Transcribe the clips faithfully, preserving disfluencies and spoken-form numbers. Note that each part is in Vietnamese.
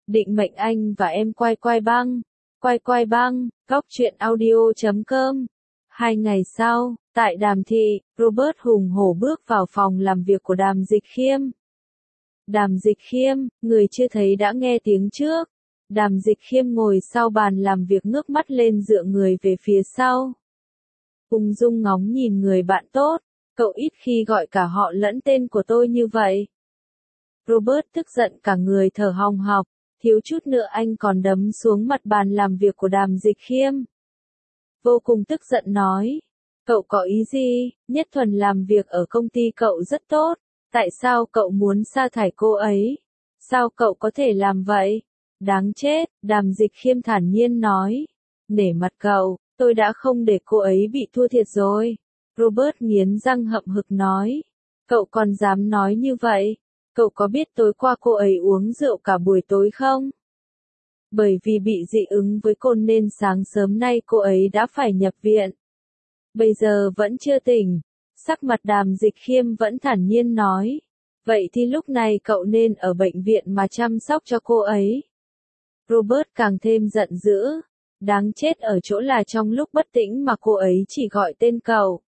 Định mệnh anh và em quay quay băng. Quay quay băng, góc truyện audio chấm com. Hai ngày sau, tại Đàm Thị, Robert hùng hổ bước vào phòng làm việc của Đàm Dịch Khiêm. Đàm Dịch Khiêm, người chưa thấy đã nghe tiếng trước. Đàm Dịch Khiêm ngồi sau bàn làm việc ngước mắt lên dựa người về phía sau. Ung dung ngóng nhìn người bạn tốt, cậu ít khi gọi cả họ lẫn tên của tôi như vậy. Robert tức giận cả người thở hồng hộc, thiếu chút nữa anh còn đấm xuống mặt bàn làm việc của Đàm Dịch Khiêm. Vô cùng tức giận nói, cậu có ý gì, Nhất Thuần làm việc ở công ty cậu rất tốt, tại sao cậu muốn sa thải cô ấy? Sao cậu có thể làm vậy? Đáng chết, Đàm Dịch Khiêm thản nhiên nói. Nể mặt cậu, tôi đã không để cô ấy bị thua thiệt rồi. Robert nghiến răng hậm hực nói. Cậu còn dám nói như vậy? Cậu có biết tối qua cô ấy uống rượu cả buổi tối không? Bởi vì bị dị ứng với cồn nên sáng sớm nay cô ấy đã phải nhập viện. Bây giờ vẫn chưa tỉnh. Sắc mặt Đàm Dịch Khiêm vẫn thản nhiên nói. Vậy thì lúc này cậu nên ở bệnh viện mà chăm sóc cho cô ấy. Robert càng thêm giận dữ. Đáng chết ở chỗ là trong lúc bất tĩnh mà cô ấy chỉ gọi tên cậu.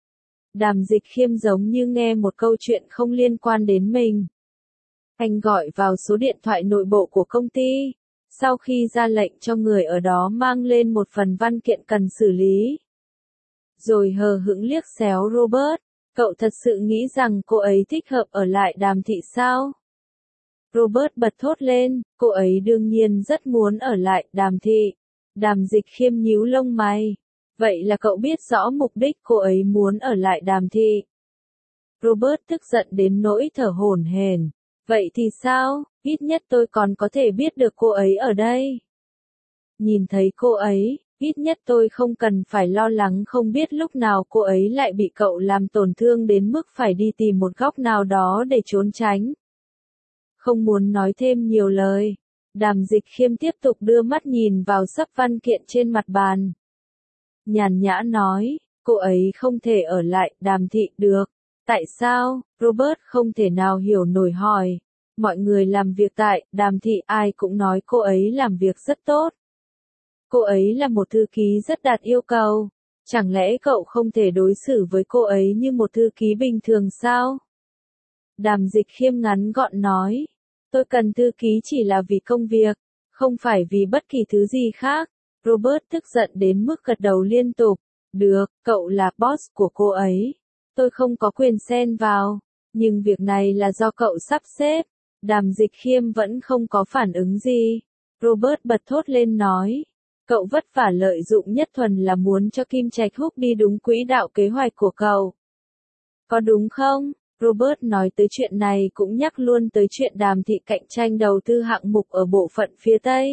Đàm Dịch Khiêm giống như nghe một câu chuyện không liên quan đến mình. Anh gọi vào số điện thoại nội bộ của công ty. Sau khi ra lệnh cho người ở đó mang lên một phần văn kiện cần xử lý. Rồi hờ hững liếc xéo Robert. Cậu thật sự nghĩ rằng cô ấy thích hợp ở lại Đàm Thị sao? Robert bật thốt lên, cô ấy đương nhiên rất muốn ở lại Đàm Thị. Đàm Dịch Khiêm nhíu lông mày. Vậy là cậu biết rõ mục đích cô ấy muốn ở lại Đàm Thị. Robert tức giận đến nỗi thở hổn hển. Vậy thì sao, ít nhất tôi còn có thể biết được cô ấy ở đây. Nhìn thấy cô ấy, ít nhất tôi không cần phải lo lắng không biết lúc nào cô ấy lại bị cậu làm tổn thương đến mức phải đi tìm một góc nào đó để trốn tránh. Không muốn nói thêm nhiều lời, Đàm Dịch Khiêm tiếp tục đưa mắt nhìn vào sấp văn kiện trên mặt bàn. Nhàn nhã nói, cô ấy không thể ở lại Đàm Thị được. Tại sao? Robert không thể nào hiểu nổi hỏi. Mọi người làm việc tại Đàm Thị ai cũng nói cô ấy làm việc rất tốt. Cô ấy là một thư ký rất đạt yêu cầu. Chẳng lẽ cậu không thể đối xử với cô ấy như một thư ký bình thường sao? Đàm Dịch Khiêm ngắn gọn nói. Tôi cần thư ký chỉ là vì công việc, không phải vì bất kỳ thứ gì khác. Robert tức giận đến mức gật đầu liên tục. Được, cậu là boss của cô ấy. Tôi không có quyền xen vào, nhưng việc này là do cậu sắp xếp. Đàm Dịch Khiêm vẫn không có phản ứng gì. Robert bật thốt lên nói. Cậu vất vả lợi dụng Nhất Thuần là muốn cho Kim Trạch Húc đi đúng quỹ đạo kế hoạch của cậu. Có đúng không? Robert nói tới chuyện này cũng nhắc luôn tới chuyện Đàm Thị cạnh tranh đầu tư hạng mục ở bộ phận phía Tây.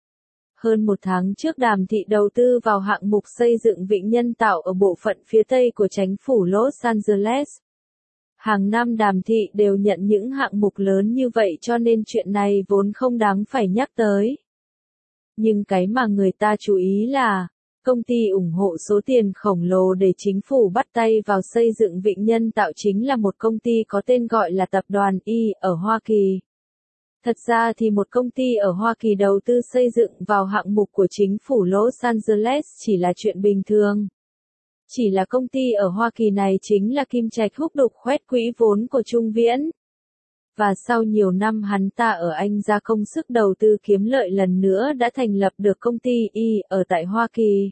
Hơn một tháng trước Đàm Thị đầu tư vào hạng mục xây dựng vịnh nhân tạo ở bộ phận phía Tây của chính phủ Los Angeles. Hàng năm Đàm Thị đều nhận những hạng mục lớn như vậy cho nên chuyện này vốn không đáng phải nhắc tới. Nhưng cái mà người ta chú ý là, công ty ủng hộ số tiền khổng lồ để chính phủ bắt tay vào xây dựng vịnh nhân tạo chính là một công ty có tên gọi là Tập đoàn Y ở Hoa Kỳ. Thật ra thì một công ty ở Hoa Kỳ đầu tư xây dựng vào hạng mục của chính phủ Los Angeles chỉ là chuyện bình thường. Chỉ là công ty ở Hoa Kỳ này chính là Kim Trạch Húc đục khoét quỹ vốn của Trung Viễn. Và sau nhiều năm hắn ta ở Anh ra công sức đầu tư kiếm lợi lần nữa đã thành lập được công ty Y ở tại Hoa Kỳ.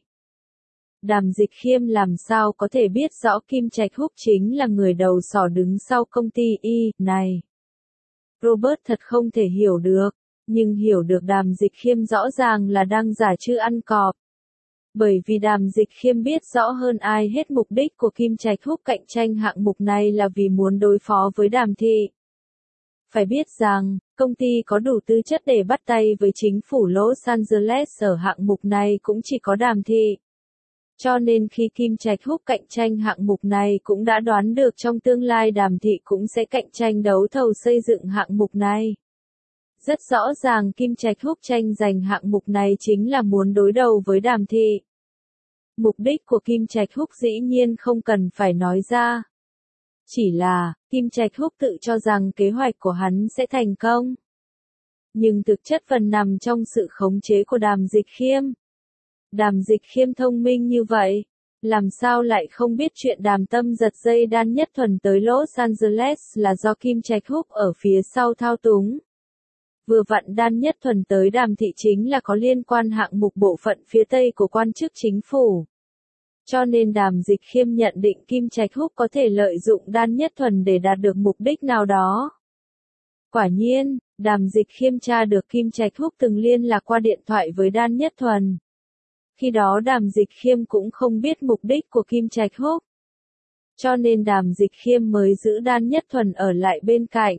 Đàm Dịch Khiêm làm sao có thể biết rõ Kim Trạch Húc chính là người đầu sỏ đứng sau công ty Y này. Robert thật không thể hiểu được, nhưng hiểu được Đàm Dịch Khiêm rõ ràng là đang giả chư ăn cọp. Bởi vì Đàm Dịch Khiêm biết rõ hơn ai hết mục đích của Kim Trạch Húc cạnh tranh hạng mục này là vì muốn đối phó với Đàm Thị. Phải biết rằng, công ty có đủ tư chất để bắt tay với chính phủ Los Angeles ở hạng mục này cũng chỉ có Đàm Thị. Cho nên khi Kim Trạch Húc cạnh tranh hạng mục này cũng đã đoán được trong tương lai Đàm Thị cũng sẽ cạnh tranh đấu thầu xây dựng hạng mục này. Rất rõ ràng Kim Trạch Húc tranh giành hạng mục này chính là muốn đối đầu với Đàm Thị. Mục đích của Kim Trạch Húc dĩ nhiên không cần phải nói ra. Chỉ là, Kim Trạch Húc tự cho rằng kế hoạch của hắn sẽ thành công. nhưng thực chất phần nằm trong sự khống chế của Đàm Dịch Khiêm. Đàm Dịch Khiêm thông minh như vậy, làm sao lại không biết chuyện Đàm Tâm giật dây Đan Nhất Thuần tới Los Angeles là do Kim Trạch Húc ở phía sau thao túng. Vừa vặn Đan Nhất Thuần tới Đàm thị chính là có liên quan hạng mục bộ phận phía Tây của quan chức chính phủ. Cho nên Đàm Dịch Khiêm nhận định Kim Trạch Húc có thể lợi dụng Đan Nhất Thuần để đạt được mục đích nào đó. Quả nhiên, Đàm Dịch Khiêm tra được Kim Trạch Húc từng liên lạc qua điện thoại với Đan Nhất Thuần. Khi đó Đàm Dịch Khiêm cũng không biết mục đích của Kim Trạch Húc. Cho nên Đàm Dịch Khiêm mới giữ Đan Nhất Thuần ở lại bên cạnh.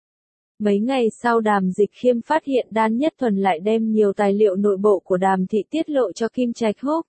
Mấy ngày sau Đàm Dịch Khiêm phát hiện Đan Nhất Thuần lại đem nhiều tài liệu nội bộ của Đàm thị tiết lộ cho Kim Trạch Húc.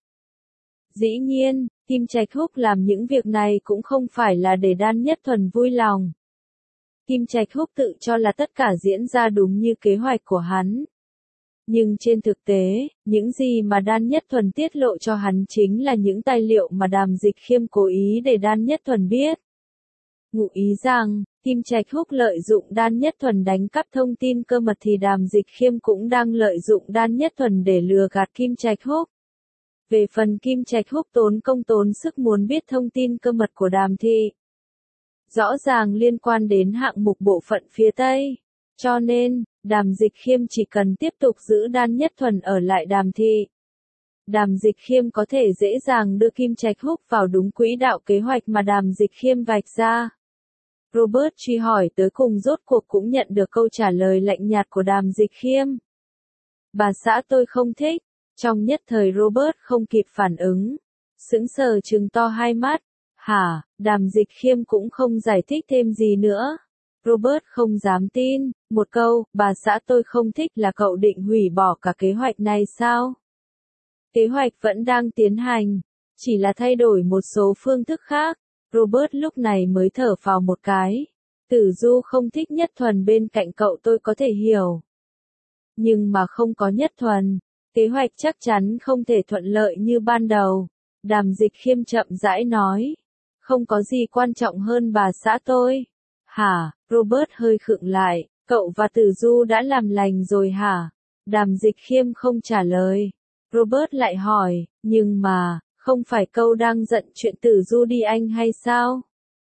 Dĩ nhiên, Kim Trạch Húc làm những việc này cũng không phải là để Đan Nhất Thuần vui lòng. Kim Trạch Húc tự cho là tất cả diễn ra đúng như kế hoạch của hắn. Nhưng trên thực tế, những gì mà Đan Nhất Thuần tiết lộ cho hắn chính là những tài liệu mà Đàm Dịch Khiêm cố ý để Đan Nhất Thuần biết. Ngụ ý rằng, Kim Trạch Húc lợi dụng Đan Nhất Thuần đánh cắp thông tin cơ mật thì Đàm Dịch Khiêm cũng đang lợi dụng Đan Nhất Thuần để lừa gạt Kim Trạch Húc. Về phần Kim Trạch Húc tốn công tốn sức muốn biết thông tin cơ mật của Đàm thị. Rõ ràng liên quan đến hạng mục bộ phận phía Tây. Cho nên, Đàm Dịch Khiêm chỉ cần tiếp tục giữ Đan Nhất Thuần ở lại Đàm thị. Đàm Dịch Khiêm có thể dễ dàng đưa Kim Trạch Húc vào đúng quỹ đạo kế hoạch mà Đàm Dịch Khiêm vạch ra. Robert truy hỏi tới cùng rốt cuộc cũng nhận được câu trả lời lạnh nhạt của Đàm Dịch Khiêm. Bà xã tôi không thích. Trong nhất thời Robert không kịp phản ứng. Sững sờ trừng to hai mắt. Hả, Đàm Dịch Khiêm cũng không giải thích thêm gì nữa. Robert không dám tin, một câu, bà xã tôi không thích là cậu định hủy bỏ cả kế hoạch này sao? Kế hoạch vẫn đang tiến hành, chỉ là thay đổi một số phương thức khác. Robert lúc này mới thở phào một cái. Tử Du không thích Nhất Thuần bên cạnh cậu tôi có thể hiểu. Nhưng mà không có Nhất Thuần, kế hoạch chắc chắn không thể thuận lợi như ban đầu. Đàm Dịch Khiêm chậm rãi nói. Không có gì quan trọng hơn bà xã tôi. Hả, Robert hơi khựng lại, cậu và Tử Du đã làm lành rồi hả? Đàm Dịch Khiêm không trả lời. Robert lại hỏi, nhưng mà, không phải câu đang giận chuyện Tử Du đi anh hay sao?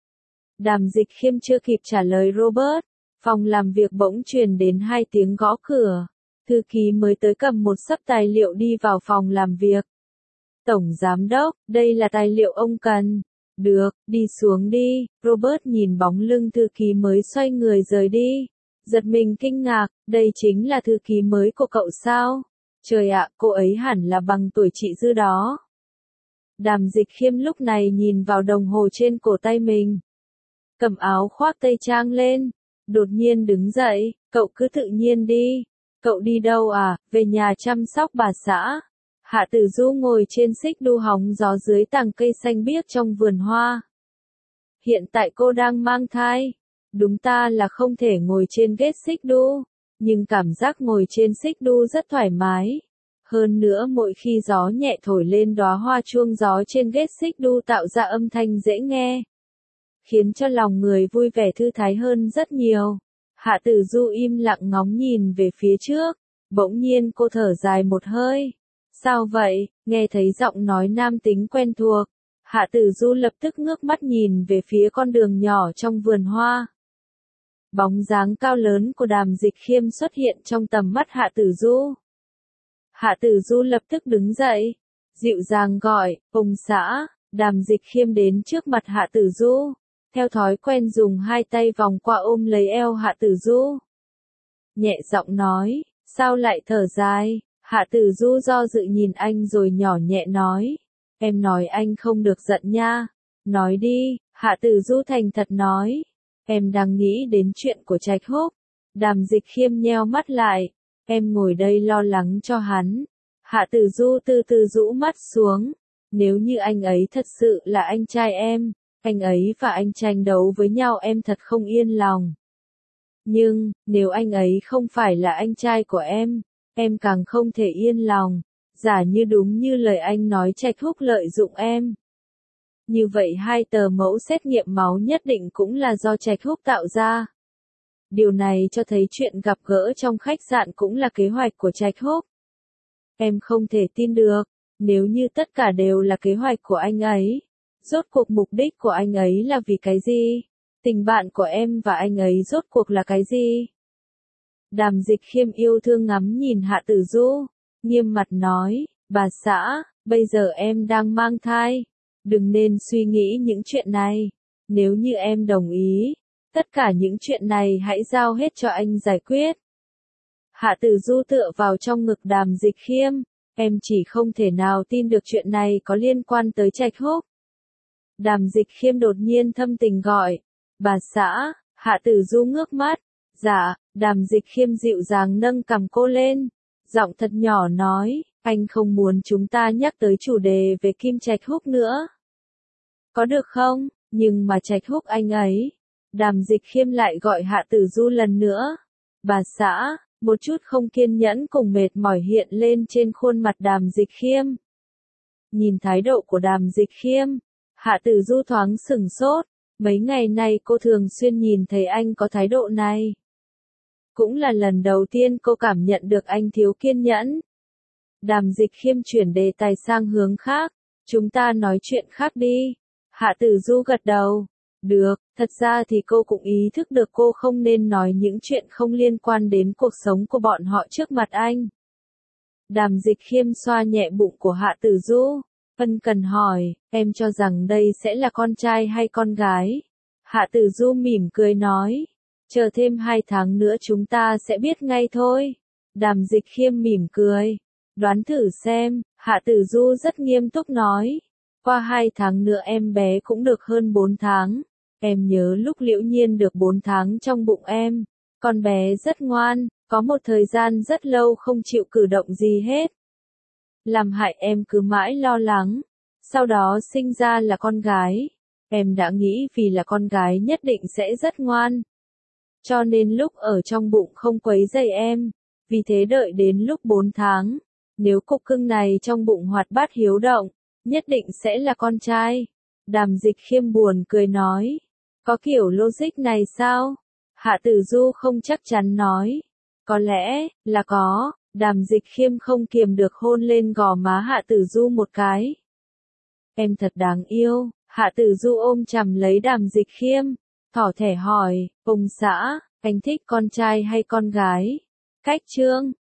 Đàm Dịch Khiêm chưa kịp trả lời Robert, phòng làm việc bỗng truyền đến hai tiếng gõ cửa. Thư ký mới tới cầm một xấp tài liệu đi vào phòng làm việc. Tổng Giám đốc, đây là tài liệu ông cần. Được, đi xuống đi. Robert nhìn bóng lưng thư ký mới xoay người rời đi. Giật mình kinh ngạc, đây chính là thư ký mới của cậu sao? Trời ạ, cô ấy hẳn là bằng tuổi chị Dư đó. Đàm Dịch Khiêm lúc này nhìn vào đồng hồ trên cổ tay mình. Cầm áo khoác tây trang lên. Đột nhiên đứng dậy, cậu cứ tự nhiên đi. Cậu đi đâu à, về nhà chăm sóc bà xã. Hạ Tử Du ngồi trên xích đu hóng gió dưới tàng cây xanh biếc trong vườn hoa. Hiện tại cô đang mang thai. Đúng ta là không thể ngồi trên ghế xích đu, nhưng cảm giác ngồi trên xích đu rất thoải mái. Hơn nữa mỗi khi gió nhẹ thổi lên đóa hoa chuông gió trên ghế xích đu tạo ra âm thanh dễ nghe, khiến cho lòng người vui vẻ thư thái hơn rất nhiều. Hạ Tử Du im lặng ngóng nhìn về phía trước, bỗng nhiên cô thở dài một hơi. Sao vậy? Nghe thấy giọng nói nam tính quen thuộc. Hạ Tử Du lập tức ngước mắt nhìn về phía con đường nhỏ trong vườn hoa. Bóng dáng cao lớn của Đàm Dịch Khiêm xuất hiện trong tầm mắt Hạ Tử Du. Hạ Tử Du lập tức đứng dậy, dịu dàng gọi, ông xã. Đàm Dịch Khiêm đến trước mặt Hạ Tử Du, theo thói quen dùng hai tay vòng qua ôm lấy eo Hạ Tử Du. Nhẹ giọng nói, sao lại thở dài? Hạ Tử Du do dự nhìn anh rồi nhỏ nhẹ nói, em nói anh không được giận nha. Nói đi, Hạ Tử Du thành thật nói, em đang nghĩ đến chuyện của Trạch Húc. Đàm Dịch Khiêm nheo mắt lại, em ngồi đây lo lắng cho hắn. Hạ Tử Du từ từ rũ mắt xuống, nếu như anh ấy thật sự là anh trai em, anh ấy và anh tranh đấu với nhau em thật không yên lòng. Nhưng, nếu anh ấy không phải là anh trai của em, em càng không thể yên lòng. Giả như đúng như lời anh nói Trạch Húc lợi dụng em. Như vậy hai tờ mẫu xét nghiệm máu nhất định cũng là do Trạch Húc tạo ra. Điều này cho thấy chuyện gặp gỡ trong khách sạn cũng là kế hoạch của Trạch Húc. Em không thể tin được, nếu như tất cả đều là kế hoạch của anh ấy. Rốt cuộc mục đích của anh ấy là vì cái gì? Tình bạn của em và anh ấy rốt cuộc là cái gì? Đàm Dịch Khiêm yêu thương ngắm nhìn Hạ Tử Du, nghiêm mặt nói, bà xã, bây giờ em đang mang thai, đừng nên suy nghĩ những chuyện này. Nếu như em đồng ý, tất cả những chuyện này hãy giao hết cho anh giải quyết. Hạ Tử Du tựa vào trong ngực Đàm Dịch Khiêm, em chỉ không thể nào tin được chuyện này có liên quan tới Trạch Húc. Đàm Dịch Khiêm đột nhiên thâm tình gọi, bà xã. Hạ Tử Du ngước mắt, dạ. Đàm Dịch Khiêm dịu dàng nâng cằm cô lên, giọng thật nhỏ nói, anh không muốn chúng ta nhắc tới chủ đề về Kim Trạch Húc nữa. Có được không? Nhưng mà Trạch Húc anh ấy. Đàm Dịch Khiêm lại gọi Hạ Tử Du lần nữa. Bà xã. Một chút không kiên nhẫn cùng mệt mỏi hiện lên trên khuôn mặt Đàm Dịch Khiêm. Nhìn thái độ của Đàm Dịch Khiêm, Hạ Tử Du thoáng sửng sốt, mấy ngày nay cô thường xuyên nhìn thấy anh có thái độ này. Cũng là lần đầu tiên cô cảm nhận được anh thiếu kiên nhẫn. Đàm Dịch Khiêm chuyển đề tài sang hướng khác, chúng ta nói chuyện khác đi. Hạ Tử Du gật đầu. Được, thật ra thì cô cũng ý thức được cô không nên nói những chuyện không liên quan đến cuộc sống của bọn họ trước mặt anh. Đàm Dịch Khiêm xoa nhẹ bụng của Hạ Tử Du, ân cần hỏi, em cho rằng đây sẽ là con trai hay con gái? Hạ Tử Du mỉm cười nói, chờ thêm hai tháng nữa chúng ta sẽ biết ngay thôi. Đàm Dịch Khiêm mỉm cười, đoán thử xem. Hạ Tử Du rất nghiêm túc nói, qua hai tháng nữa em bé cũng được hơn bốn tháng. Em nhớ lúc Liễu Nhiên được bốn tháng trong bụng em, con bé rất ngoan, có một thời gian rất lâu không chịu cử động gì hết. Làm hại em cứ mãi lo lắng. Sau đó sinh ra là con gái. Em đã nghĩ vì là con gái nhất định sẽ rất ngoan. Cho nên lúc ở trong bụng không quấy rầy em. Vì thế đợi đến lúc bốn tháng, nếu cục cưng này trong bụng hoạt bát hiếu động, nhất định sẽ là con trai. Đàm Dịch Khiêm buồn cười nói. Có kiểu logic này sao? Hạ Tử Du không chắc chắn nói. Có lẽ, là có. Đàm Dịch Khiêm không kiềm được hôn lên gò má Hạ Tử Du một cái. Em thật đáng yêu. Hạ Tử Du ôm chầm lấy Đàm Dịch Khiêm, thỏ thẻ hỏi, ông xã, anh thích con trai hay con gái? Cách chương